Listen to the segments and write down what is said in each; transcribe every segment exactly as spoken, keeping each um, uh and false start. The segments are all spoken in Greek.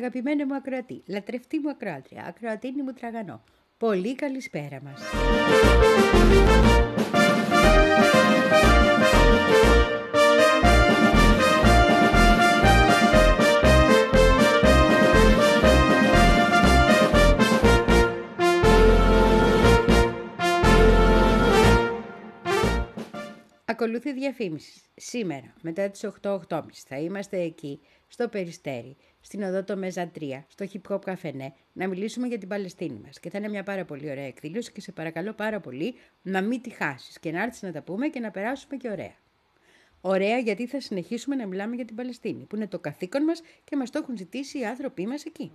αγαπημένη μου ακροατή, λατρευτή μου ακροάτρια, ακροατίνη μου τραγανό. Πολύ καλησπέρα μας. Ακολουθεί διαφήμιση. Σήμερα, μετά τις οκτώ οκτώ και μισή, θα είμαστε εκεί, στο Περιστέρι, στην οδό το Μέζα τρία, στο Hip Hop Καφενέ, να μιλήσουμε για την Παλαιστίνη μας. Και θα είναι μια πάρα πολύ ωραία εκδήλωση και σε παρακαλώ πάρα πολύ να μην τη χάσεις και να έρθεις να τα πούμε και να περάσουμε και ωραία. Ωραία, γιατί θα συνεχίσουμε να μιλάμε για την Παλαιστίνη, που είναι το καθήκον μας και μας το έχουν ζητήσει οι άνθρωποι μας εκεί.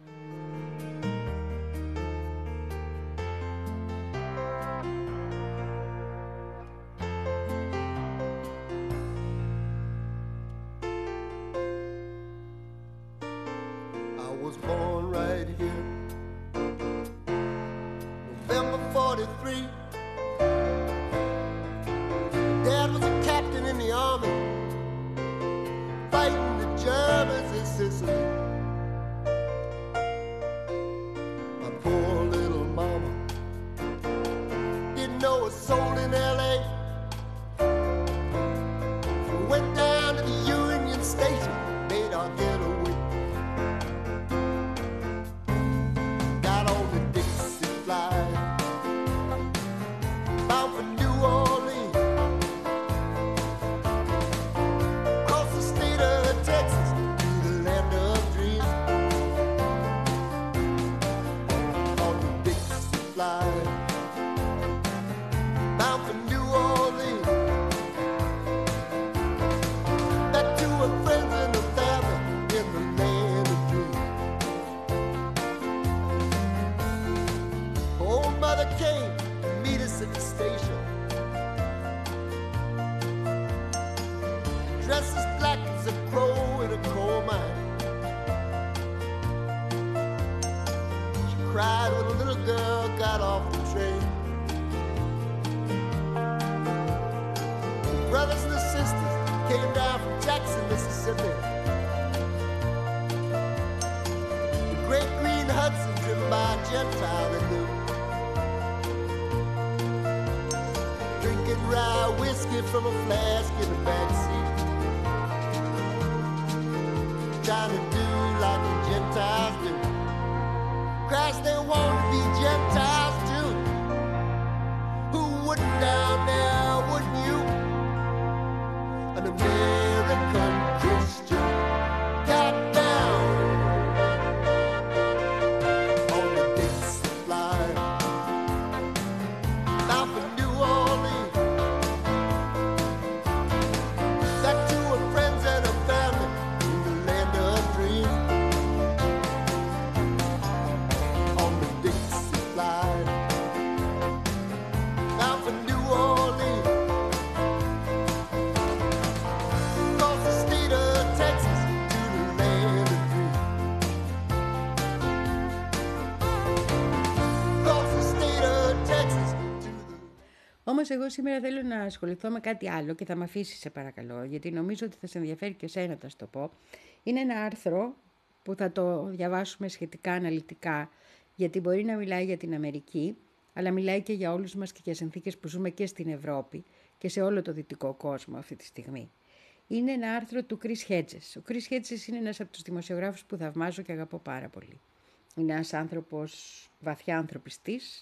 Όμως εγώ σήμερα θέλω να ασχοληθώ με κάτι άλλο και θα με αφήσεις σε παρακαλώ, γιατί νομίζω ότι θα σε ενδιαφέρει και εσένα να το πω. Είναι ένα άρθρο που θα το διαβάσουμε σχετικά αναλυτικά, γιατί μπορεί να μιλάει για την Αμερική, αλλά μιλάει και για όλους μας και για συνθήκες που ζούμε και στην Ευρώπη και σε όλο το δυτικό κόσμο αυτή τη στιγμή. Είναι ένα άρθρο του Chris Hedges. Ο Chris Hedges είναι ένας από τους δημοσιογράφους που θαυμάζω και αγαπώ πάρα πολύ. Είναι ένας άνθρωπος βαθιά ανθρωπιστής,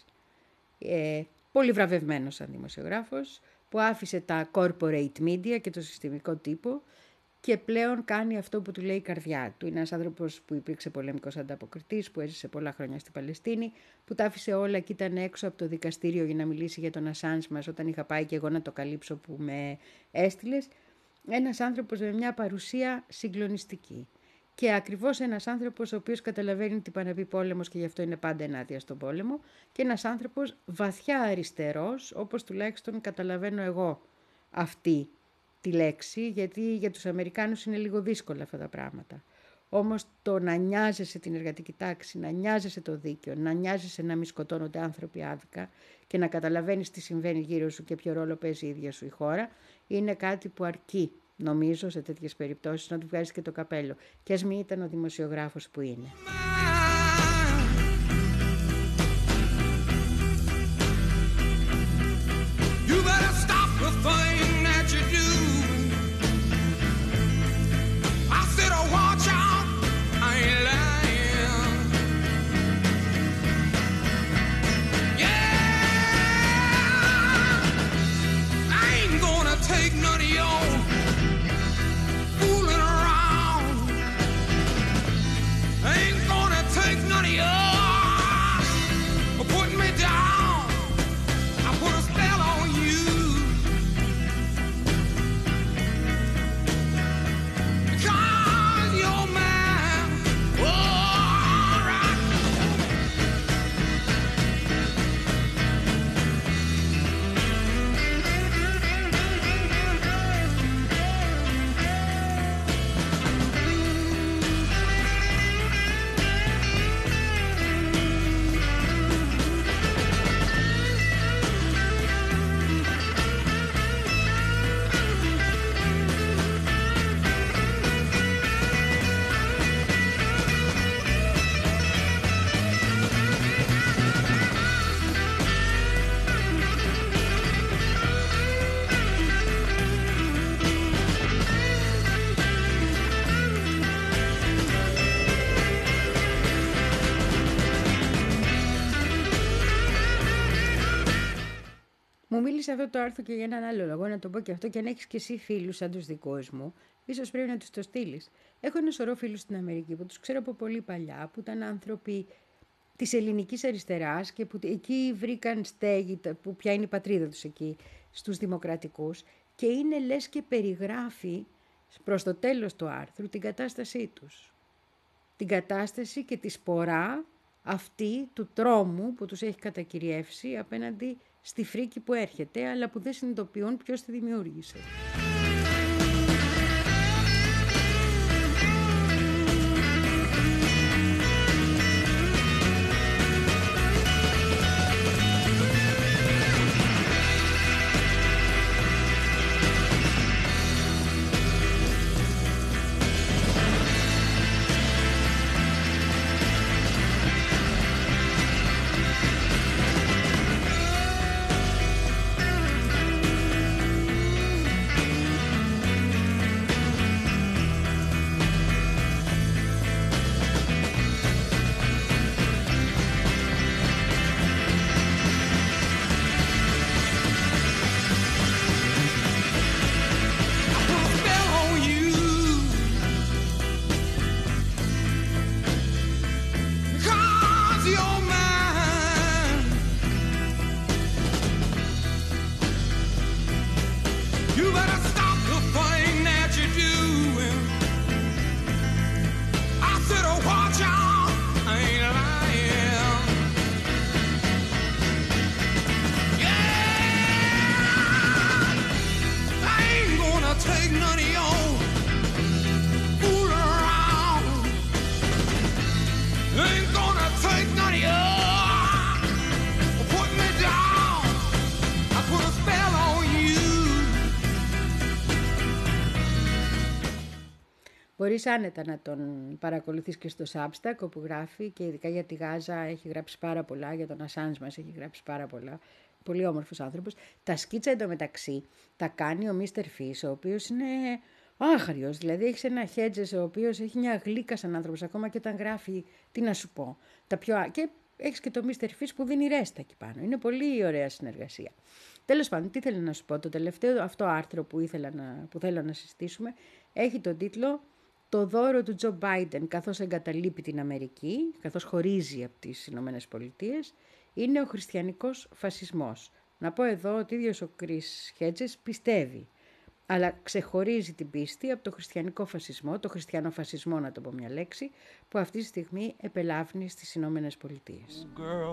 ε, πολύ βραβευμένος σαν δημοσιογράφος, που άφησε τα corporate media και το συστημικό τύπο και πλέον κάνει αυτό που του λέει η καρδιά του. Είναι ένας άνθρωπος που υπήρξε πολεμικός ανταποκριτής, που έζησε πολλά χρόνια στην Παλαιστίνη, που τα άφησε όλα και ήταν έξω από το δικαστήριο για να μιλήσει για τον Ασάνζ μας όταν είχα πάει και εγώ να το καλύψω που με έστειλες. Ένας άνθρωπος με μια παρουσία συγκλονιστική. Και ακριβώς ένας άνθρωπος ο οποίος καταλαβαίνει τι πάει να πει πόλεμος και γι' αυτό είναι πάντα ενάντια στον πόλεμο, και ένας άνθρωπος βαθιά αριστερός, όπως τουλάχιστον καταλαβαίνω εγώ αυτή τη λέξη, γιατί για τους Αμερικάνους είναι λίγο δύσκολα αυτά τα πράγματα. Όμως το να νοιάζεσαι την εργατική τάξη, να νοιάζεσαι το δίκαιο, να νοιάζεσαι να μην σκοτώνονται άνθρωποι άδικα και να καταλαβαίνεις τι συμβαίνει γύρω σου και ποιο ρόλο παίζει η ίδια σου η χώρα, είναι κάτι που αρκεί νομίζω σε τέτοιες περιπτώσεις να του βγάζεις και το καπέλο. Και ας μην ήταν ο δημοσιογράφος που είναι. Μου μίλησε αυτό το άρθρο και για έναν άλλο λόγο, να το πω και αυτό, και αν έχεις και εσύ φίλους σαν τους δικούς μου, ίσως πρέπει να τους το στείλεις. Έχω ένα σωρό φίλους στην Αμερική που τους ξέρω από πολύ παλιά, που ήταν άνθρωποι της ελληνικής αριστεράς και που εκεί βρήκαν στέγη, που πια είναι η πατρίδα τους εκεί, στους δημοκρατικούς, και είναι λες και περιγράφει προς το τέλος του άρθρου την κατάστασή τους. Την κατάσταση και τη σπορά αυτή του τρόμου που τους έχει κατακυριεύσει απέναντι στη φρίκη που έρχεται, αλλά που δεν συνειδητοποιούν ποιος τη δημιούργησε. Μπορείς άνετα να τον παρακολουθείς και στο Substack, όπου γράφει, και ειδικά για τη Γάζα έχει γράψει πάρα πολλά, για τον Ασάνζ μας έχει γράψει πάρα πολλά. Πολύ όμορφος άνθρωπος. Τα σκίτσα εντωμεταξύ τα κάνει ο Μίστερ Φις, ο οποίος είναι άγριος. Δηλαδή έχεις ένα Χέτζες ο οποίος έχει μια γλύκα σαν άνθρωπος, ακόμα και όταν γράφει, τι να σου πω. Τα πιο... Και έχεις και το Μίστερ Φις που δίνει ρέστα εκεί πάνω. Είναι πολύ ωραία συνεργασία. Τέλος πάντων, τι θέλω να σου πω. Το τελευταίο αυτό άρθρο που, ήθελα να, που θέλω να συζητήσουμε έχει τον τίτλο «Το δώρο του Τζο Μπάιντεν καθώς εγκαταλείπει την Αμερική, καθώς χωρίζει από τις Ηνωμένες Πολιτείες, είναι ο χριστιανικός φασισμός». Να πω εδώ ότι ο ίδιος ο Κρίς Χέτζες πιστεύει, αλλά ξεχωρίζει την πίστη από το χριστιανικό φασισμό, το χριστιανοφασισμό να το πω μια λέξη, που αυτή τη στιγμή επελάβνει στις Ηνωμένες Πολιτείες.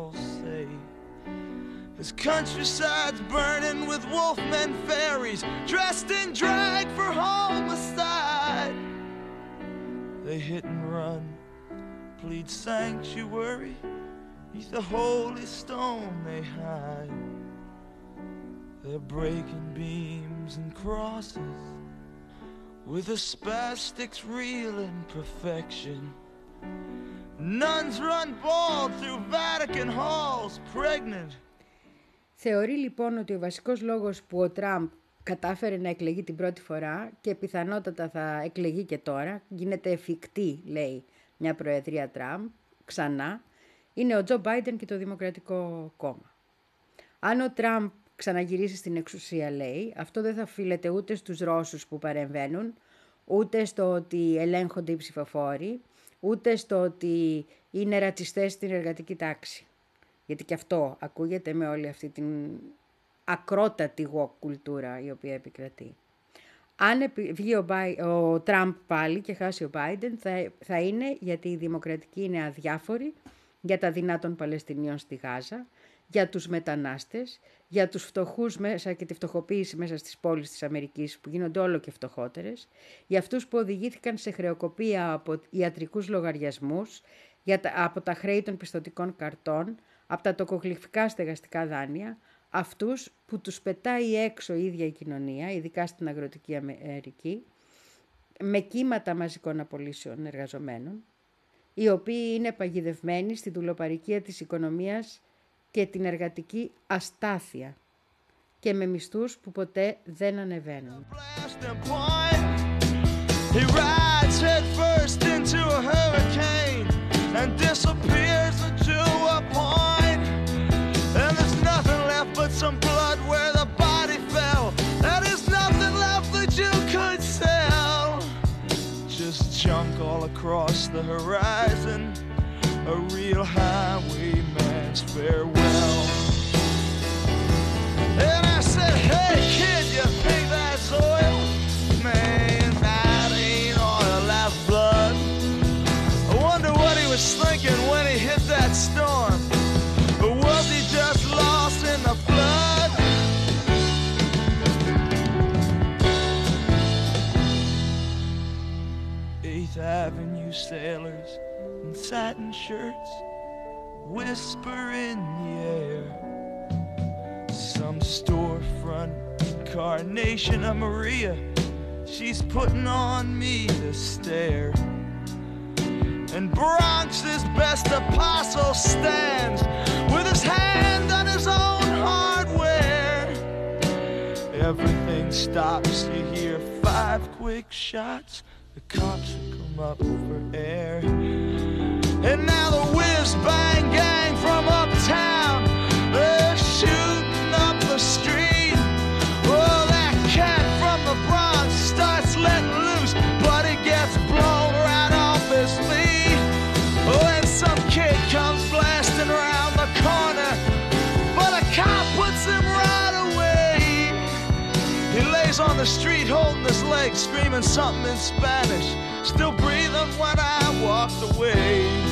This countryside's burning with wolfmen fairies dressed in drag for homicide. They hit and run, plead sanctuary, neath the holy stone they hide. They're breaking beams and crosses, with the spastics real in perfection. Nuns run bald through Vatican halls, pregnant. Θεωρεί λοιπόν ότι ο βασικός λόγος που ο Τραμπ κατάφερε να εκλεγεί την πρώτη φορά και πιθανότατα θα εκλεγεί και τώρα, γίνεται εφικτή, λέει, μια προεδρία Τραμπ, ξανά, είναι ο Τζο Μπάιντεν και το Δημοκρατικό Κόμμα. Αν ο Τραμπ ξαναγυρίσει στην εξουσία, λέει, αυτό δεν θα οφείλεται ούτε στους Ρώσους που παρεμβαίνουν, ούτε στο ότι ελέγχονται οι ψηφοφόροι, ούτε στο ότι είναι ρατσιστές στην εργατική τάξη. Γιατί και αυτό ακούγεται με όλη αυτή την ακρότατη woke κουλτούρα η οποία επικρατεί. Αν βγει ο, ο Τραμπ πάλι και χάσει ο Μπάιντεν, θα, θα είναι γιατί η δημοκρατική είναι αδιάφορη για τα δεινά των Παλαιστινίων στη Γάζα, για τους μετανάστες, για τους φτωχούς μέσα και τη φτωχοποίηση μέσα στις πόλεις της Αμερικής που γίνονται όλο και φτωχότερες, για αυτούς που οδηγήθηκαν σε χρεοκοπία από ιατρικούς λογαριασμούς, για τα, από τα χρέη των πιστωτικών καρτών, από τα τοκογλυφικά στεγαστικά δάνεια, αυτούς που τους πετάει έξω η ίδια η κοινωνία, ειδικά στην αγροτική Αμερική, με κύματα μαζικών απολύσεων εργαζομένων, οι οποίοι είναι παγιδευμένοι στη δουλοπαρικία της οικονομίας και την εργατική αστάθεια και με μισθούς που ποτέ δεν ανεβαίνουν. Some blood where the body fell. That is nothing left that you could sell. Just junk all across the horizon. A real highwayman's farewell. And I said, hey kid, you think that's oil? Man, that ain't oil, that's blood. I wonder what he was thinking when he hit that storm. Or was he just lost in the flood? Eighth Avenue sailors in satin shirts whisper in the air. Some storefront incarnation of Maria, she's putting on me to stare. And Bronx's best apostle stands with his hand on his own hardware. Everything stops, you hear five quick shots, the cops come up for air. And now the whiz-bang gang from uptown, they're shooting up the street. Oh, that cat from the Bronx starts letting loose, but he gets blown right off his feet. Oh, and some kid comes blasting around the corner, but a cop puts him right away. He lays on the street holding his leg, screaming something in Spanish, still breathing when I walked away.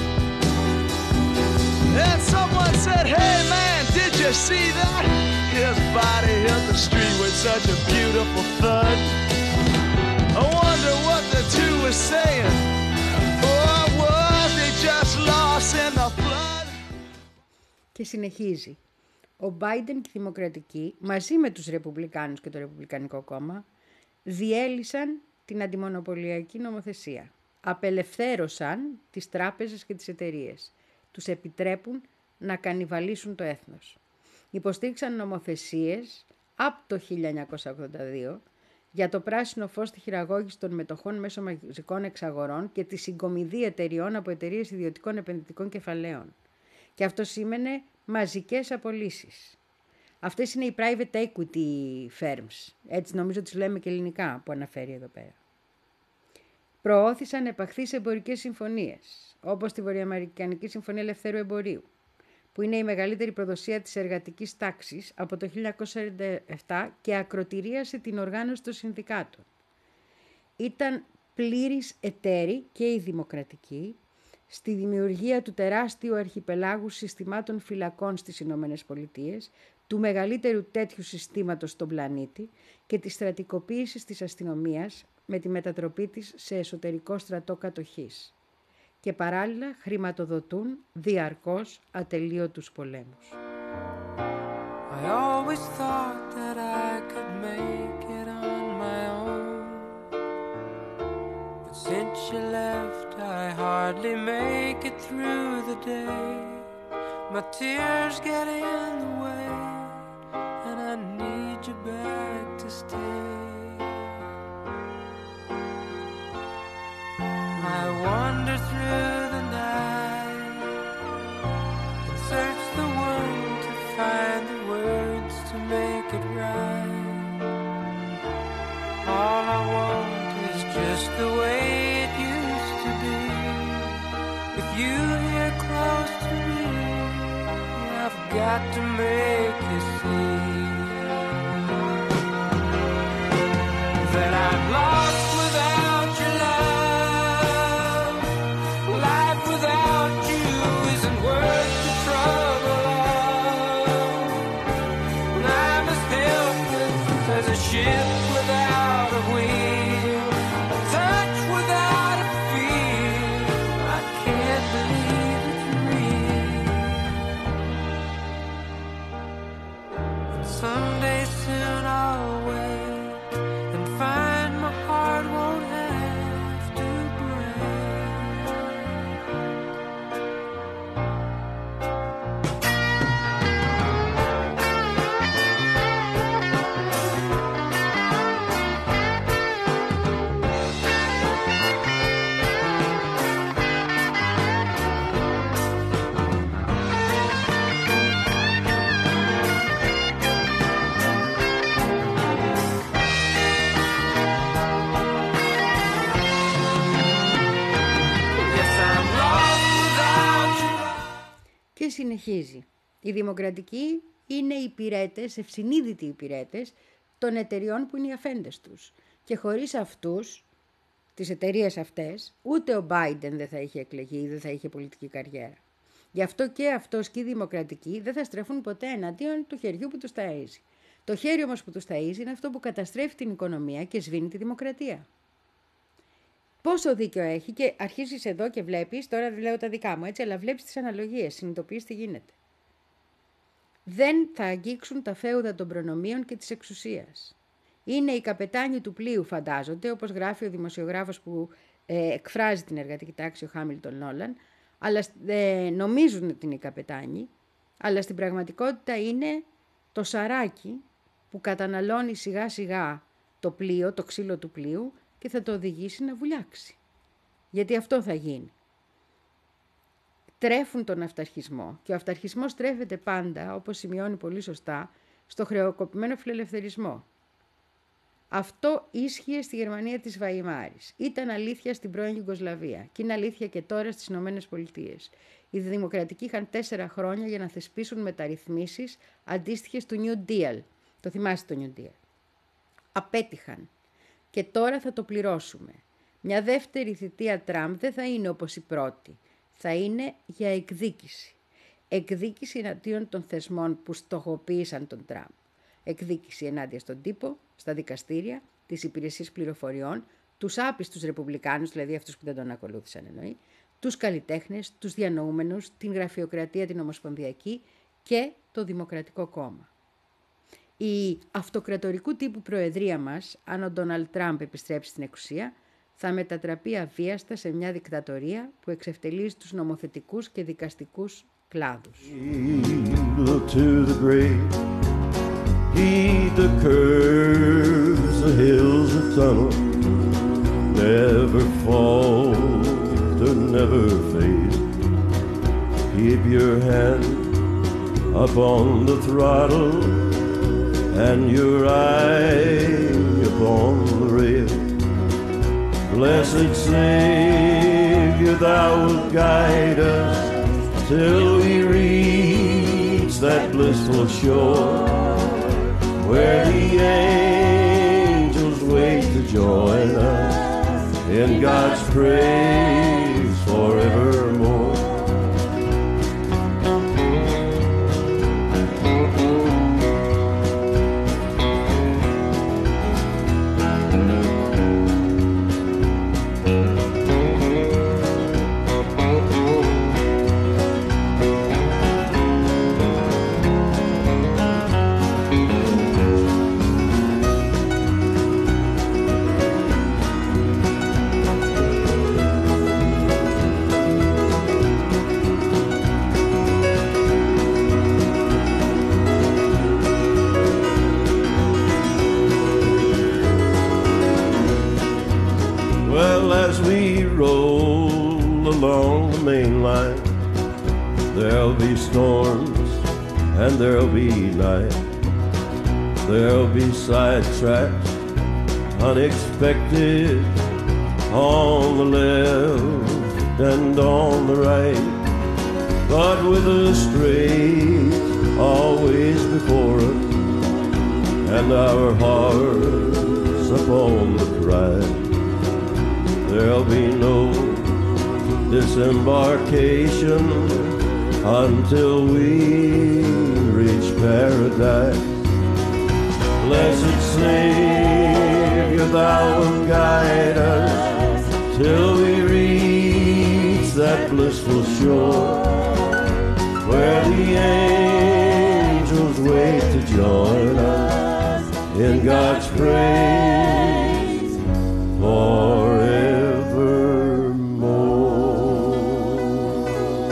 And someone said, hey man, did you see that? His body hit the street with such a beautiful thud. I wonder what the two were saying. Or was they just lost in the flood? Και συνεχίζει. Ο Μπάιντεν και οι Δημοκρατικοί, μαζί με τους Ρεπουμπλικάνους και το Ρεπουμπλικανικό Κόμμα, διέλυσαν την αντιμονοπολιακή νομοθεσία. Απελευθέρωσαν τις τράπεζες και τις εταιρείες. Τους επιτρέπουν να κανιβαλίσουν το έθνος. Υποστήριξαν νομοθεσίες από το χίλια εννιακόσια ογδόντα δύο για το πράσινο φως στη χειραγώγηση των μετοχών μέσω μαζικών εξαγορών και τη συγκομιδή εταιριών από εταιρείες ιδιωτικών επενδυτικών κεφαλαίων. Και αυτό σήμαινε μαζικές απολύσεις. Αυτές είναι οι private equity firms, έτσι νομίζω τις λέμε και ελληνικά που αναφέρει εδώ πέρα. Προώθησαν επαχθείς εμπορικές συμφωνίες, όπως τη Βορειοαμερικανική Συμφωνία Ελευθέρου Εμπορίου, που είναι η μεγαλύτερη προδοσία της εργατικής τάξης από το χίλια εννιακόσια σαράντα επτά και ακροτηρίασε την οργάνωση των συνδικάτων. Ήταν πλήρης εταίροι και οι Δημοκρατικοί στη δημιουργία του τεράστιου αρχιπελάγου συστημάτων φυλακών στις Ηνωμένες Πολιτείες, του μεγαλύτερου τέτοιου συστήματος στον πλανήτη και τη στρατικοποίηση της αστυνομίας με τη μετατροπή της σε εσωτερικό στρατό κατοχής. Και παράλληλα χρηματοδοτούν διαρκώς ατελείωτους πολέμους. I always thought that I could make it on my own. she left, I hardly make it through the day. My tears get in the way, and I need you back to stay. I wander through the night and search the world to find the words to make it right. All I want is just the way it used to be. With you here close to me, I've got to make you see that I'm lost without your love. Life without you isn't worth the trouble of. And I'm as helpless as a ship without a wheel, a touch without a feel. I can't believe it's real. And someday soon I'll wake and find my heart won't have to break. Yes, I'm lost without you. Και συνεχίζει. Οι δημοκρατικοί είναι υπηρέτες, ευσυνείδητοι υπηρέτες των εταιριών που είναι οι αφέντες τους. Και χωρίς αυτούς, τις εταιρείες αυτές, ούτε ο Biden δεν θα είχε εκλεγεί ή δεν θα είχε πολιτική καριέρα. Γι' αυτό και αυτός και οι δημοκρατικοί δεν θα στρέφουν ποτέ εναντίον του χεριού που τους ταΐζει. Το χέρι όμως που τους ταΐζει είναι αυτό που καταστρέφει την οικονομία και σβήνει τη δημοκρατία. Πόσο δίκιο έχει, και αρχίζεις εδώ και βλέπεις, τώρα λέω τα δικά μου έτσι, αλλά βλέπεις τις αναλογίες, συνειδητοποιείς τι γίνεται. Δεν θα αγγίξουν τα φέουδα των προνομίων και της εξουσίας. Είναι οι καπετάνοι του πλοίου, φαντάζονται, όπως γράφει ο δημοσιογράφος που ε, εκφράζει την εργατική τάξη, ο Χάμιλτον Νόλαν, αλλά ε, νομίζουν ότι είναι οι καπετάνοι, αλλά στην πραγματικότητα είναι το σαράκι που καταναλώνει σιγά σιγά το πλοίο, το ξύλο του πλοίου, και θα το οδηγήσει να βουλιάξει. Γιατί αυτό θα γίνει. Τρέφουν τον αυταρχισμό και ο αυταρχισμός τρέφεται πάντα, όπως σημειώνει πολύ σωστά, στο χρεοκοπημένο φιλελευθερισμό. Αυτό ίσχυε στη Γερμανία της Βαϊμάρης. Ήταν αλήθεια στην πρώην Ιουγκοσλαβία και είναι αλήθεια και τώρα στις Ηνωμένες Πολιτείες. Οι δημοκρατικοί είχαν τέσσερα χρόνια για να θεσπίσουν μεταρρυθμίσεις αντίστοιχες του New Deal. Το θυμάστε το New Deal. Απέτυχαν. Και τώρα θα το πληρώσουμε. Μια δεύτερη θητεία Τραμπ δεν θα είναι όπως η πρώτη. Θα είναι για εκδίκηση. Εκδίκηση εναντίον των θεσμών που στοχοποίησαν τον Τραμπ. Εκδίκηση ενάντια στον τύπο, στα δικαστήρια, τις υπηρεσίες πληροφοριών, τους άπιστους ρεπουμπλικάνους, δηλαδή αυτούς που δεν τον ακολούθησαν εννοεί, τους καλλιτέχνες, τους διανοούμενους, την γραφειοκρατία την ομοσπονδιακή και το Δημοκρατικό Κόμμα. Η αυτοκρατορικού τύπου προεδρία μας, αν ο Ντόναλντ Τραμπ επιστρέψει στην εξουσία, θα μετατραπεί αβίαστα σε μια δικτατορία που εξευτελίζει τους νομοθετικούς και δικαστικούς κλάδους. Look to the great, heed the curves, the hills of tunnel, never falter, never fade. Keep your hand upon the throttle and your eye upon the rail. Blessed Savior, thou wilt guide us till we reach that blissful shore where the angels wait to join us in God's praise forevermore. and there'll be night. There'll be sidetracks, unexpected, on the left and on the right. But with the straight always before us, and our hearts upon the prize, there'll be no disembarkation until we reach paradise. Blessed Savior, thou wilt guide us till we reach that blissful shore, where the angels wait to join us in God's praise forevermore.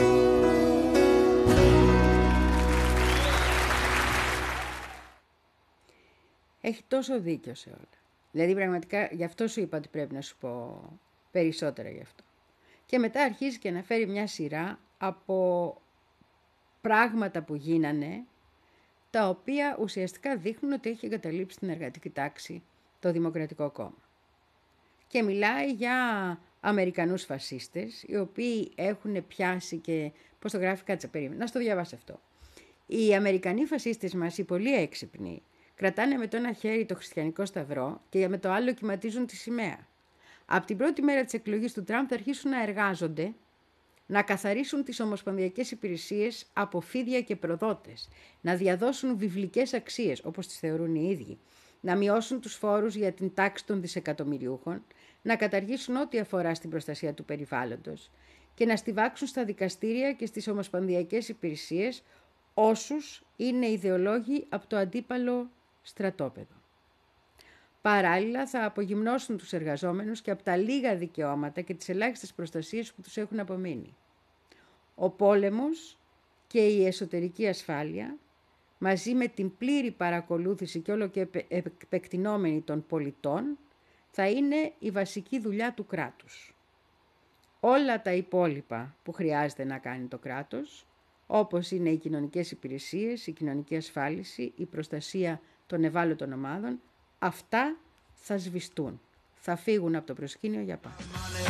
Έχει τόσο δίκιο σε όλα. Δηλαδή πραγματικά γι' αυτό σου είπα ότι πρέπει να σου πω περισσότερα γι' αυτό. Και μετά αρχίζει και να φέρει μια σειρά από πράγματα που γίνανε, τα οποία ουσιαστικά δείχνουν ότι έχει εγκαταλείψει την εργατική τάξη το Δημοκρατικό Κόμμα. Και μιλάει για Αμερικανούς φασίστες, οι οποίοι έχουν πιάσει και, πώς το γράφει, κάτσε περίμενα, να στο διαβάσω αυτό. Οι Αμερικανοί φασίστες μας, οι πολύ έξυπνοι, κρατάνε με το ένα χέρι το χριστιανικό σταυρό και με το άλλο κυματίζουν τη σημαία. Από την πρώτη μέρα της εκλογής του Τραμπ θα αρχίσουν να εργάζονται, να καθαρίσουν τις ομοσπονδιακές υπηρεσίες από φίδια και προδότες, να διαδώσουν βιβλικές αξίες, όπως τις θεωρούν οι ίδιοι, να μειώσουν τους φόρους για την τάξη των δισεκατομμυριούχων, να καταργήσουν ό,τι αφορά στην προστασία του περιβάλλοντος και να στιβάξουν στα δικαστήρια και στις ομοσπονδιακές υπηρεσίες όσους είναι ιδεολόγοι από το αντίπαλο στρατόπεδο. Παράλληλα θα απογυμνώσουν τους εργαζόμενους και από τα λίγα δικαιώματα και τις ελάχιστες προστασίες που τους έχουν απομείνει. Ο πόλεμος και η εσωτερική ασφάλεια, μαζί με την πλήρη παρακολούθηση και όλο και επεκτηνόμενη των πολιτών, θα είναι η βασική δουλειά του κράτους. Όλα τα υπόλοιπα που χρειάζεται να κάνει το κράτος, όπως είναι οι κοινωνικές υπηρεσίες, η κοινωνική ασφάλιση, η προστασία των ευάλωτων ομάδων, αυτά θα σβηστούν. Θα φύγουν από το προσκήνιο για πάντα.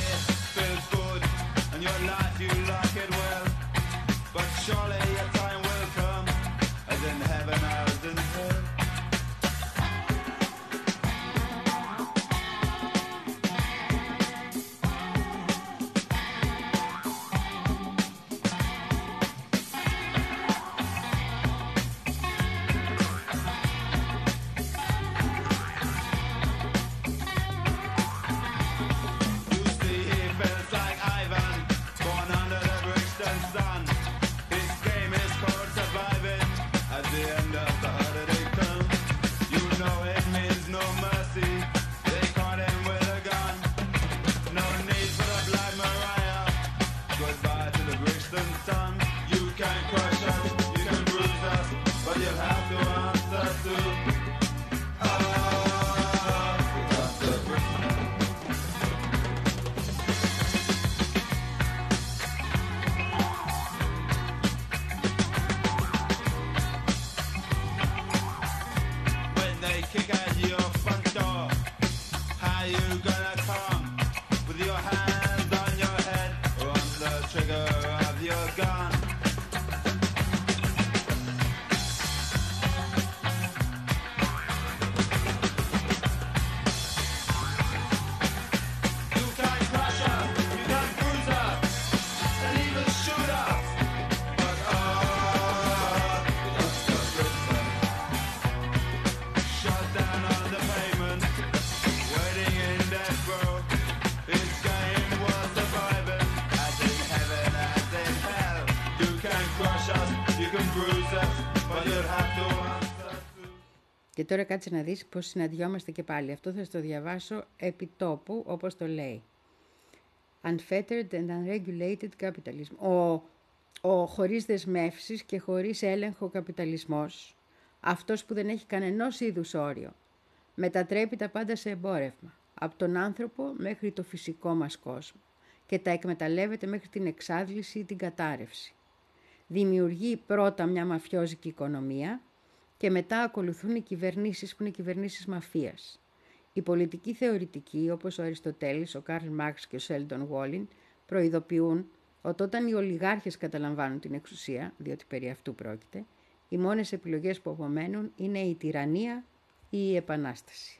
Και τώρα κάτσε να δεις πώς συναντιόμαστε και πάλι. Αυτό θα στο διαβάσω επί τόπου, όπως το λέει. Unfettered and unregulated capitalism. Ο, ο χωρίς δεσμεύσεις και χωρίς έλεγχο καπιταλισμός, αυτός που δεν έχει κανενός είδους όριο, μετατρέπει τα πάντα σε εμπόρευμα, από τον άνθρωπο μέχρι το φυσικό μας κόσμο και τα εκμεταλλεύεται μέχρι την εξάντληση ή την κατάρρευση. δημιουργεί πρώτα μια μαφιόζικη οικονομία και μετά ακολουθούν οι κυβερνήσεις που είναι κυβερνήσεις μαφίας. Οι πολιτικοί θεωρητικοί, όπως ο Αριστοτέλης, ο Καρλ Μάρξ και ο Σέλντον Γουόλιν, προειδοποιούν ότι όταν οι ολιγάρχες καταλαμβάνουν την εξουσία, διότι περί αυτού πρόκειται, οι μόνες επιλογές που απομένουν είναι η τυραννία ή η επανάσταση.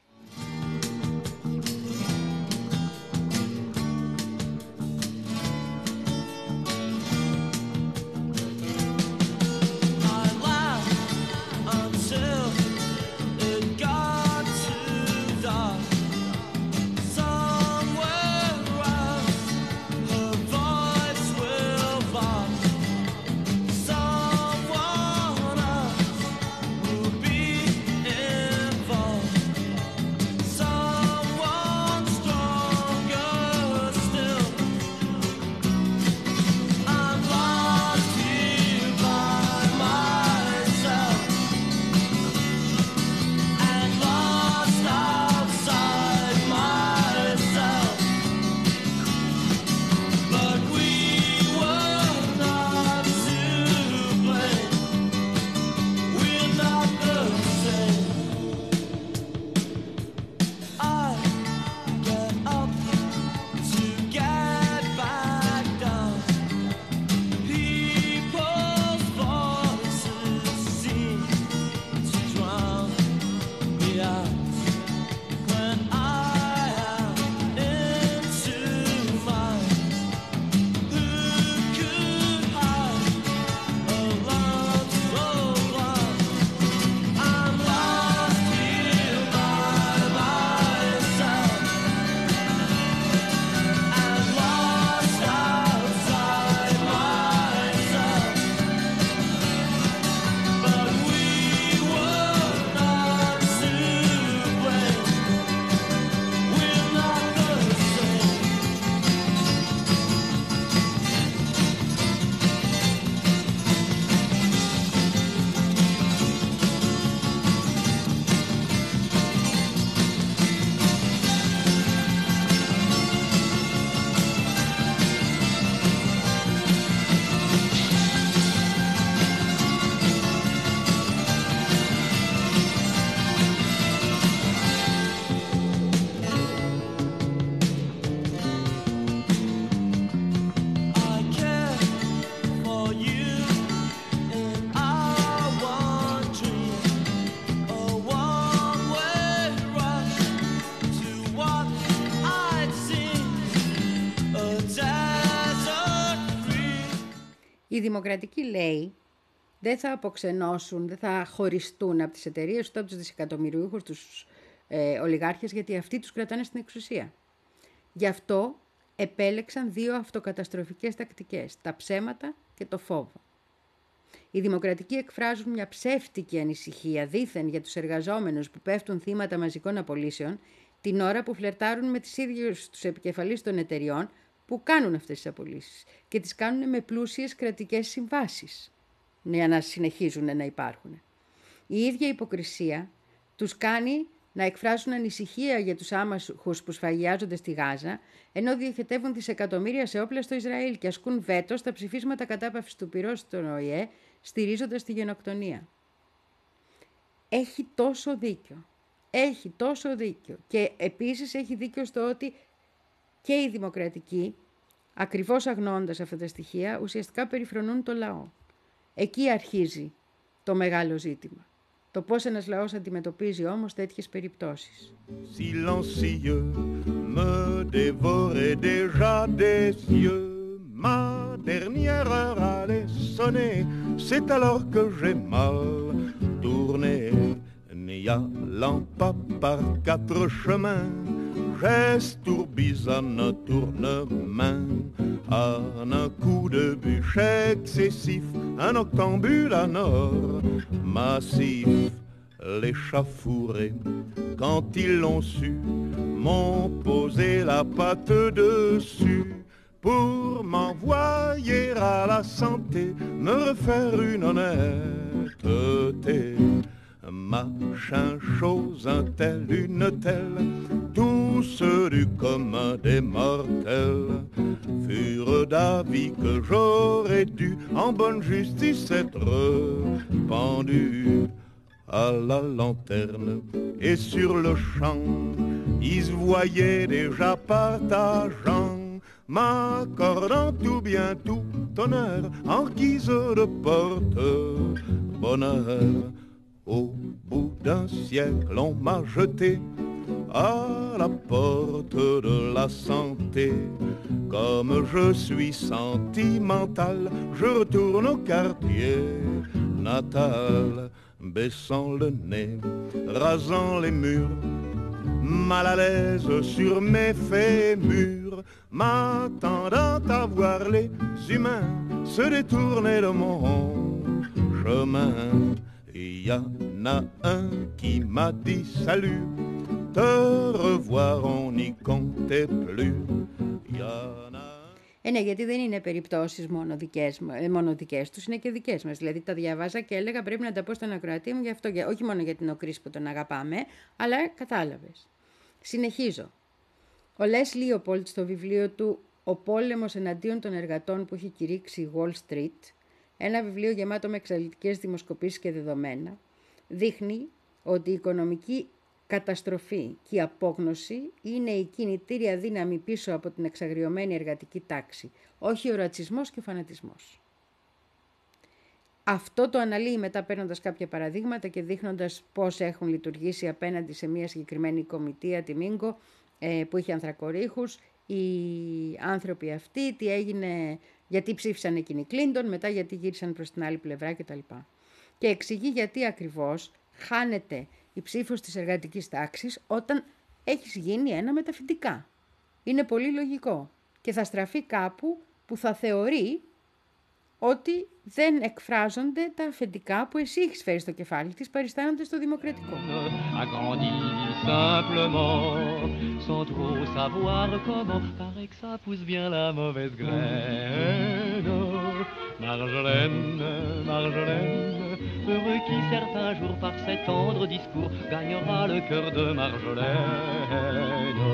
Οι δημοκρατικοί, λέει, δεν θα αποξενώσουν, δεν θα χωριστούν από τις εταιρείες ούτε από τους δισεκατομμυριούχους, τους ε, ολιγάρχες, γιατί αυτοί τους κρατάνε στην εξουσία. Γι' αυτό επέλεξαν δύο αυτοκαταστροφικές τακτικές, τα ψέματα και το φόβο. Οι δημοκρατικοί εκφράζουν μια ψεύτικη ανησυχία δήθεν για τους εργαζόμενους που πέφτουν θύματα μαζικών απολύσεων την ώρα που φλερτάρουν με τις ίδιες τους επικεφαλείς των εταιριών που κάνουν αυτές τις απολύσεις και τις κάνουν με πλούσιες κρατικές συμβάσεις για να συνεχίζουν να υπάρχουν. Η ίδια υποκρισία τους κάνει να εκφράσουν ανησυχία για τους άμαχους που σφαγιάζονται στη Γάζα, ενώ διοχετεύουν δισεκατομμύρια σε όπλα στο Ισραήλ και ασκούν βέτο στα ψηφίσματα κατάπαυσης του πυρός στον Ο Ε Ε, στηρίζοντας τη γενοκτονία. Έχει τόσο δίκιο. Έχει τόσο δίκιο. Και επίσης έχει δίκιο στο ότι και οι δημοκρατικοί, ακριβώς αγνοώντας αυτά τα στοιχεία, ουσιαστικά περιφρονούν το λαό. Εκεί αρχίζει το μεγάλο ζήτημα. Το πώς ένας λαός αντιμετωπίζει όμως τέτοιες περιπτώσεις. Silencieux, me dévorait déjà des yeux. Ma dernière heure allait sonner, c'est alors que j'ai mal tourné. N'y allant pas par quatre chemins, j'estourbisonne tourne-main. En un coup de bûche excessif, un octambule à nord massif, les chats fourrés, quand ils l'ont su, m'ont posé la patte dessus pour m'envoyer à la santé, me refaire une honnêteté. Machin, chose, un tel, une telle, tous ceux du commun des mortels, furent d'avis que j'aurais dû en bonne justice être pendu à la lanterne. Et sur le champ, ils se voyaient déjà partageant, m'accordant tout bien tout honneur en guise de porte-bonheur. Au bout d'un siècle, on m'a jeté à la porte de la santé. Comme je suis sentimental, je retourne au quartier natal, baissant le nez, rasant les murs, mal à l'aise sur mes fémurs, m'attendant à voir les humains se détourner de mon chemin. Il y en a un qui m'a dit salut, te revoir on n'y comptait plus. Il y en a... Ε, ναι, γιατί δεν είναι περιπτώσεις μόνο δικές, μόνο δικές τους, είναι και δικές μας. Δηλαδή τα διαβάζα και έλεγα πρέπει να τα πω στον ακροατή μου, γι' αυτό, όχι μόνο για την ο Κρίς που τον αγαπάμε, αλλά κατάλαβες. Συνεχίζω. Ο Λες Λίοπολτ στο βιβλίο του «Ο πόλεμος εναντίον των εργατών» που έχει κηρύξει η Wall Street, ένα βιβλίο γεμάτο με εξαλειτικές δημοσκοπήσεις και δεδομένα, δείχνει ότι η οικονομική καταστροφή και η απόγνωση είναι η κινητήρια δύναμη πίσω από την εξαγριωμένη εργατική τάξη, όχι ο ρατσισμός και ο φανατισμός. Αυτό το αναλύει μετά παίρνοντας κάποια παραδείγματα και δείχνοντας πώς έχουν λειτουργήσει απέναντι σε μια συγκεκριμένη κομιτεία, τη Μίγκο, που είχε ανθρακορίχους, οι άνθρωποι αυτοί, τι έγινε, γιατί ψήφισαν εκείνοι Κλίντον, μετά γιατί γύρισαν προς την άλλη πλευρά κτλ. Και εξηγεί γιατί ακριβώς χάνεται η ψήφος της εργατικής τάξης όταν έχεις γίνει ένα με τα αφεντικά. Είναι πολύ λογικό και θα στραφεί κάπου που θα θεωρεί ότι δεν εκφράζονται τα αφεντικά που εσύ έχεις φέρει στο κεφάλι της παριστάνοντας το δημοκρατικό. Sans trop savoir comment, paraît que ça pousse bien la mauvaise graine. Marjolaine, Marjolaine, heureux qui certain jour par ses tendres discours gagnera le cœur de Marjolaine.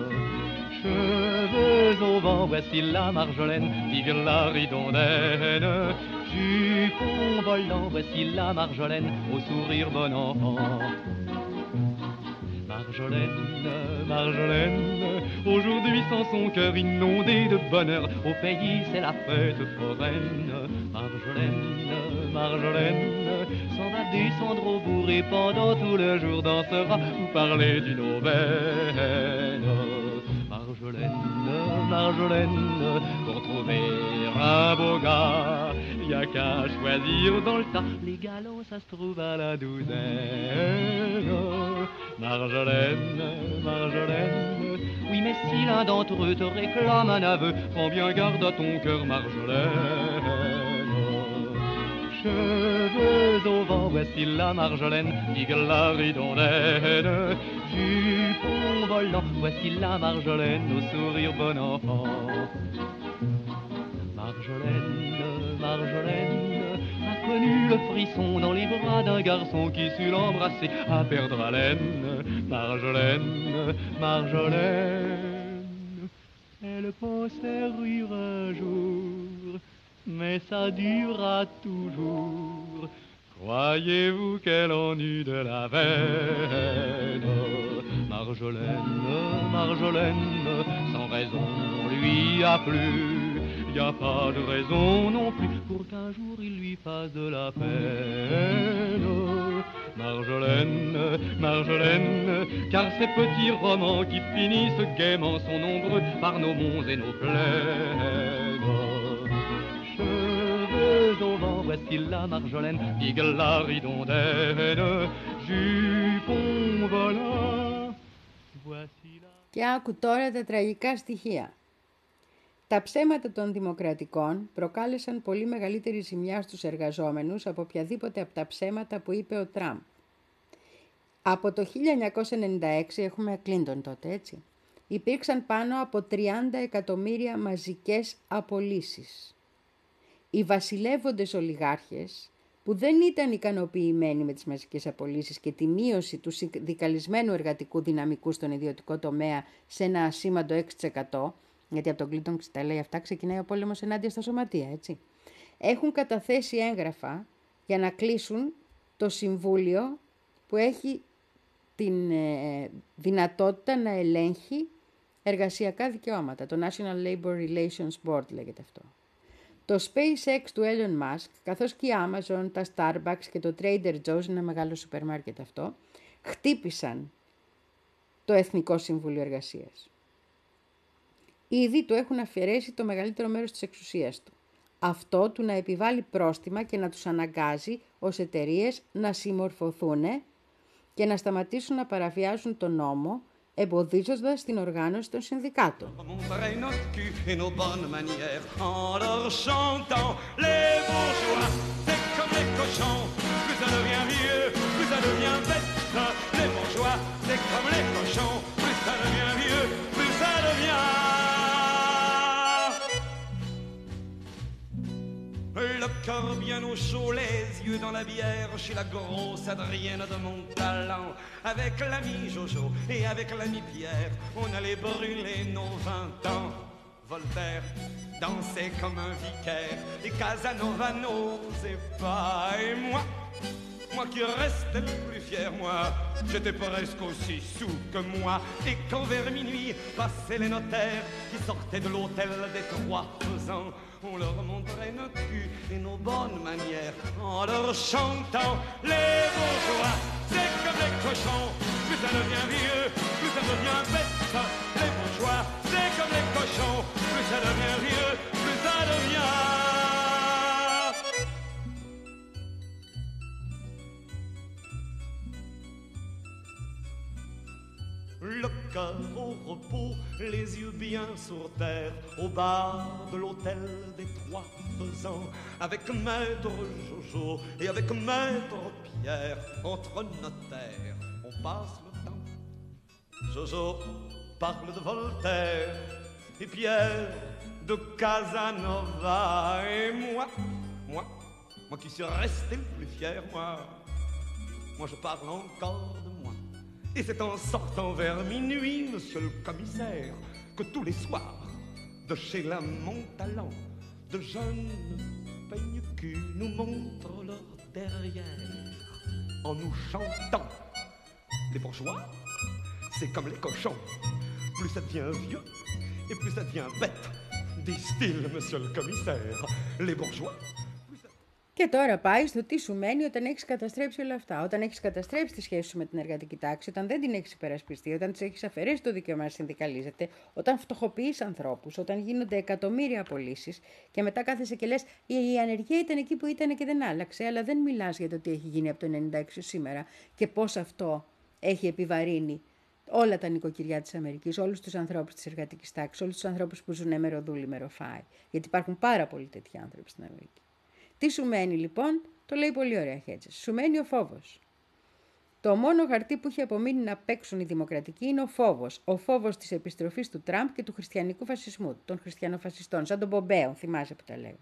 Cheveux au vent, voici la Marjolaine, vive la ridondaine. Jupon volant, voici la Marjolaine, au sourire bon enfant. Marjolaine, Marjolaine, aujourd'hui sans son cœur inondé de bonheur, au pays c'est la fête foraine. Marjolaine, Marjolaine, s'en va descendre au bourg et pendant tout le jour dansera ou parler d'une aubaine. Marjolaine, Marjolaine, pour trouver un beau gars, y'a qu'à choisir dans le tas, les galants ça se trouve à la douzaine. Marjolaine, Marjolaine, oui mais si l'un d'entre eux te réclame un aveu, prends bien garde à ton cœur Marjolaine. Cheveux au vent, voici la Marjolaine, digue la ridondaine. Jupon volant, voici la Marjolaine, au sourire bon enfant. Marjolaine, Marjolaine, a connu le frisson dans les bras d'un garçon qui sut l'embrasser à perdre haleine. Marjolaine, Marjolaine, elle pensait rire un jour, mais ça durera toujours. Croyez-vous qu'elle en eut de la veine? Marjolaine, Marjolaine, sans raison lui a plu. Y a pas de raison non plus pour qu'un jour il lui fasse de la peine. Marjolaine, Marjolaine, car ces petits romans qui finissent gaiement sont nombreux par nos monts et nos plaines. Cheveux au vent, voici la Marjolaine, digue la ridondaine. Jupon volant, voici la... Και άκου τώρα τα τραγικά στοιχεία. Τα ψέματα των δημοκρατικών προκάλεσαν πολύ μεγαλύτερη ζημιά στους εργαζόμενους από οποιαδήποτε από τα ψέματα που είπε ο Τραμπ. Από το χίλια εννιακόσια ενενήντα έξι, έχουμε Κλίντον τότε έτσι, υπήρξαν πάνω από τριάντα εκατομμύρια μαζικές απολύσεις. Οι βασιλεύοντες ολιγάρχες που δεν ήταν ικανοποιημένοι με τις μαζικές απολύσεις και τη μείωση του συνδικαλισμένου εργατικού δυναμικού στον ιδιωτικό τομέα σε ένα ασήμαντο έξι τοις εκατό, γιατί από τον Κλίντον τα λέει αυτά, ξεκινάει ο πόλεμος ενάντια στα σωματεία, έτσι. Έχουν καταθέσει έγγραφα για να κλείσουν το συμβούλιο που έχει την ε, δυνατότητα να ελέγχει εργασιακά δικαιώματα. Το National Labor Relations Board λέγεται αυτό. Το SpaceX του Elon Musk, καθώς και η Amazon, τα Starbucks και το Trader Joe's, ένα μεγάλο σούπερ μάρκετ αυτό, χτύπησαν το Εθνικό Συμβούλιο Εργασίας. Ήδη του έχουν αφαιρέσει το μεγαλύτερο μέρος της εξουσίας του. Αυτό του να επιβάλλει πρόστιμα και να τους αναγκάζει ως εταιρείες να συμμορφωθούν και να σταματήσουν να παραβιάζουν τον νόμο, εμποδίζοντας την οργάνωση των συνδικάτων. Le cœur bien au chaud, les yeux dans la bière, chez la grosse Adrienne de mon talent. Avec l'ami Jojo et avec l'ami Pierre, on allait brûler nos vingt ans. Voltaire dansait comme un vicaire, et Casanova n'osait pas. Et moi, moi qui restais le plus fier, moi, j'étais presque aussi sous que moi. Et quand vers minuit passaient les notaires qui sortaient de l'hôtel des trois faisans, on leur montrait nos culs et nos bonnes manières en leur chantant les bourgeois, c'est comme les cochons, plus ça devient vieux, plus ça devient bête. Les bourgeois, c'est comme les cochons, plus ça devient vieux, plus ça devient... Le cœur au repos, les yeux bien sur terre, au bar de l'hôtel des Trois Faisans, avec maître Jojo et avec maître Pierre, entre notaires, on passe le temps. Jojo parle de Voltaire et Pierre de Casanova. Et moi, moi, moi qui suis resté le plus fier, moi, moi je parle encore de moi. Et c'est en sortant vers minuit, monsieur le commissaire, que tous les soirs, de chez la Montalent, de jeunes peigne-culs nous montrent leur derrière, en nous chantant. Les bourgeois, c'est comme les cochons, plus ça devient vieux, et plus ça devient bête, disent-ils, monsieur le commissaire. Les bourgeois... Και τώρα πάει στο τι σου μένει όταν έχεις καταστρέψει όλα αυτά. Όταν έχεις καταστρέψει τη σχέση σου με την εργατική τάξη, όταν δεν την έχεις υπερασπιστεί, όταν της έχεις αφαιρέσει το δικαίωμα να συνδικαλίζεται, όταν φτωχοποιείς ανθρώπους, όταν γίνονται εκατομμύρια απολύσεις και μετά κάθεσαι και λες η ανεργία ήταν εκεί που ήταν και δεν άλλαξε, αλλά δεν μιλάς για το τι έχει γίνει από το ενενήντα έξι σήμερα και πώς αυτό έχει επιβαρύνει όλα τα νοικοκυριά της Αμερικής, όλους τους ανθρώπους της εργατικής τάξης, όλους τους ανθρώπους που ζουν μεροδούλοι, μεροφάοι. Γιατί υπάρχουν πάρα πολλοί τέτοιοι άνθρωποι στην Αμερική. Τι σου μένει λοιπόν, το λέει πολύ ωραία Χέτζες. Σου μένει ο φόβος. Το μόνο χαρτί που έχει απομείνει να παίξουν οι δημοκρατικοί είναι ο φόβος. Ο φόβος της επιστροφής του Τραμπ και του χριστιανικού φασισμού, των χριστιανοφασιστών, σαν τον Πομπέο, θυμάσαι που τα λέω.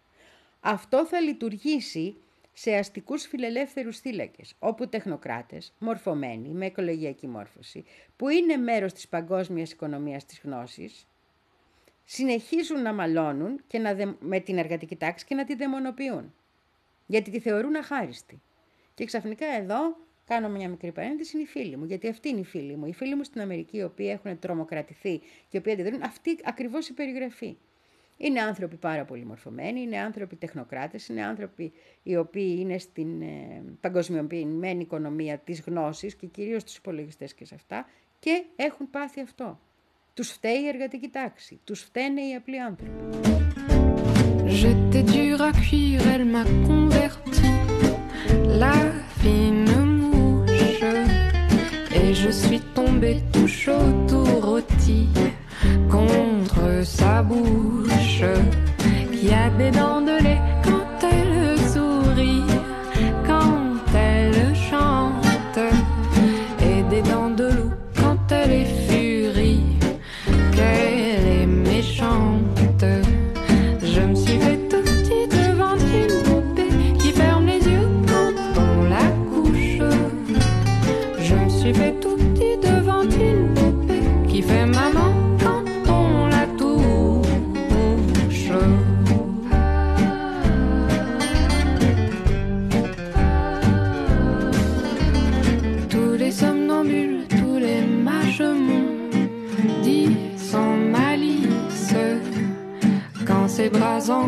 Αυτό θα λειτουργήσει σε αστικούς φιλελεύθερους θύλακες, όπου τεχνοκράτες, μορφωμένοι, με οικολογιακή μόρφωση, που είναι μέρος της παγκόσμιας οικονομίας της γνώσης, συνεχίζουν να μαλώνουν και να δε... με την εργατική τάξη και να τη δαιμονοποιούν. Γιατί τη θεωρούν αχάριστη. Και ξαφνικά εδώ κάνω μια μικρή παρένθεση, είναι οι φίλοι μου. Γιατί αυτοί είναι οι φίλοι μου. Οι φίλοι μου στην Αμερική, οι οποίοι έχουν τρομοκρατηθεί και οι οποίοι αντιδρούν, αυτή ακριβώς η περιγραφή. Είναι άνθρωποι πάρα πολύ μορφωμένοι, είναι άνθρωποι τεχνοκράτες, είναι άνθρωποι οι οποίοι είναι στην ε, παγκοσμιοποιημένη οικονομία της γνώσης και κυρίως στους υπολογιστές και σε αυτά και έχουν πάθει αυτό. Τους φταίει η εργατική τάξη, τους φταίνε οι απλοί άνθρωποι. J'étais dur à cuire, elle m'a converti, la fine mouche, et je suis tombé tout chaud, tout rôti, contre sa bouche, qui a des dents de lait quand elle sourit, quand elle chante, et des dents de loup quand elle est furie. Qu'elle est méchante. Je me suis fait tout petit devant une poupée qui ferme les yeux quand on la couche. Je me suis fait tout petit devant une poupée qui fait maman quand on la touche.